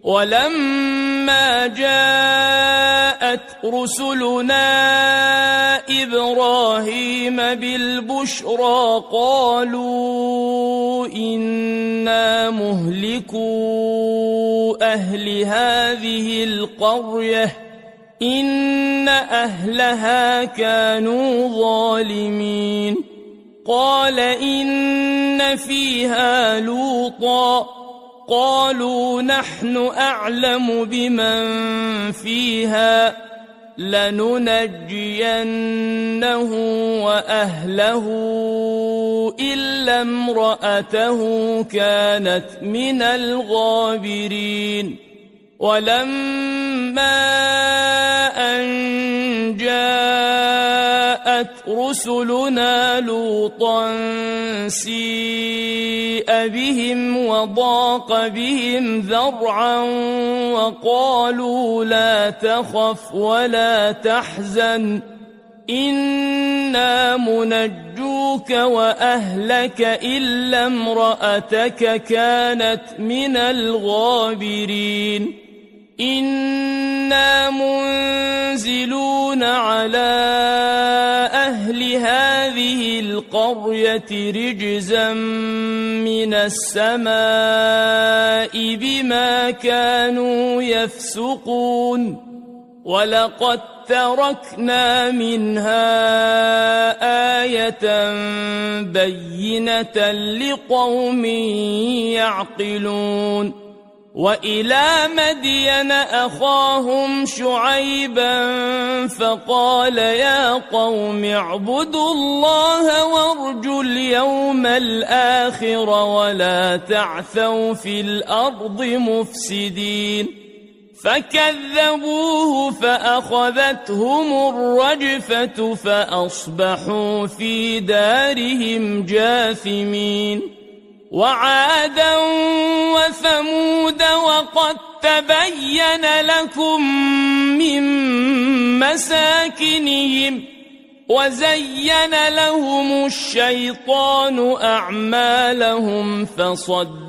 ولما جاءت رسلنا إبراهيم بالبشرى قالوا إنا مهلكو أهل هذه القرية إن أهلها كانوا ظالمين قال إن فيها لوطا قالوا نحن أعلم بمن فيها لننجينه وأهله إلا امرأته كانت من الغابرين ولما أن جاءت رسلنا لوطا سيء بهم وضاق بهم ذرعا وقالوا لا تخف ولا تحزن إنا منجوك وأهلك إلا امرأتك كانت من الغابرين إنا منزلون على أهل هذه القرية رجزا من السماء بما كانوا يفسقون ولقد تركنا منها آية بينة لقوم يعقلون وإلى مدين أخاهم شعيبا فقال يا قوم اعبدوا الله وارجوا اليوم الآخر ولا تعثوا في الأرض مفسدين فكذبوه فأخذتهم الرجفة فأصبحوا في دارهم جاثمين وعادا وثمود وقد تبين لكم من مساكنهم وزين لهم الشيطان أعمالهم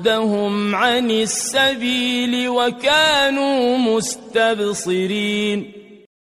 فصدهم عن السبيل وكانوا مستبصرين